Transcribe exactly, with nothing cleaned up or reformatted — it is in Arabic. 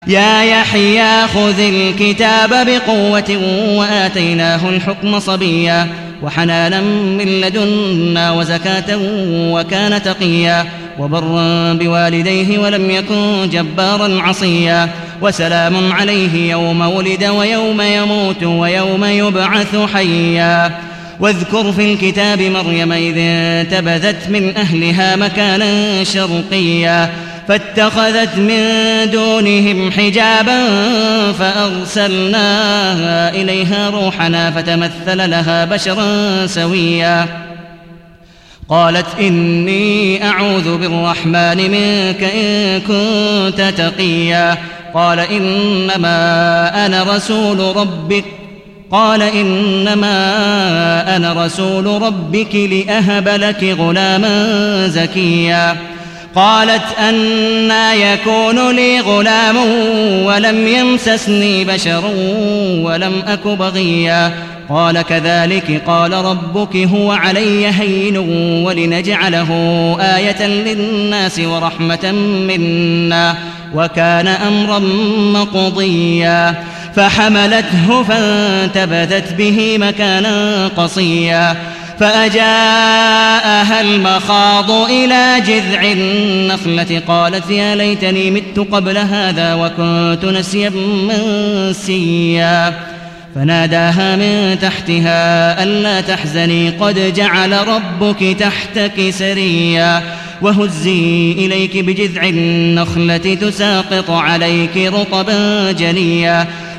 يا يحيى خذ الكتاب بقوة وآتيناه الحكم صبيا وحنانا من لدنا وزكاة وكان تقيا وبرا بوالديه ولم يكن جبارا عصيا وسلام عليه يوم ولد ويوم يموت ويوم يبعث حيا. واذكر في الكتاب مريم إذ انتبذت من أهلها مكانا شرقيا فاتخذت من دونهم حجابا فأرسلنا إليها روحنا فتمثل لها بشرا سويا قالت إني أعوذ بالرحمن منك إن كنت تقيا قال إنما أنا رسول ربك قال إنما أنا رسول ربك لأهب لك غلاما زكيا قالت أنى يكون لي غلام ولم يمسسني بشر ولم أك بغيا قال كذلك قال ربك هو علي هين ولنجعله آية للناس ورحمة منا وكان أمرا مقضيا فحملته فانتبذت به مكانا قصيا فأجاءها المخاض إلى جذع النخلة قالت يا ليتني مت قبل هذا وكنت نسيا منسيا فناداها من تحتها ألا تحزني قد جعل ربك تحتك سريا وهزي إليك بجذع النخلة تساقط عليك رطبا جنيا